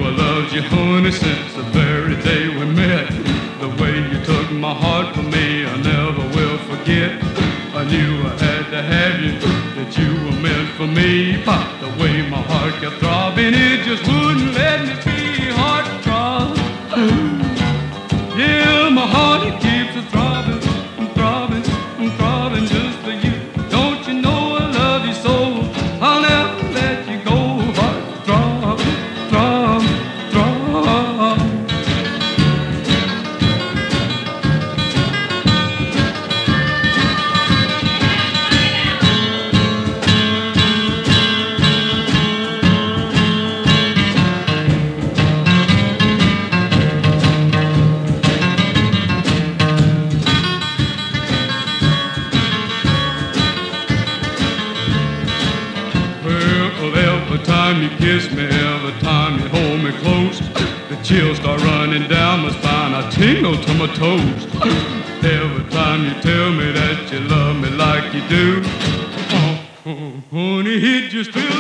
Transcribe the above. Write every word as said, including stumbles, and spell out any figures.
I loved you, honey, since the very day we met. The way you took my heart from me, I never will forget. I knew I had to have you, that you were meant for me. But the way my heart kept throbbing, it just wouldn't let me be heart throb. Yeah, my heart, it keeps a throbbing, throbbing, throbbing just for you. Don't you know I love you so? I'll never let you go. Heart throb, throb, throb. Every time you kiss me, every time you hold me close, the chills start running down my spine, I tingle to my toes. Every time you tell me that you love me like you do, oh, oh, honey, it just feels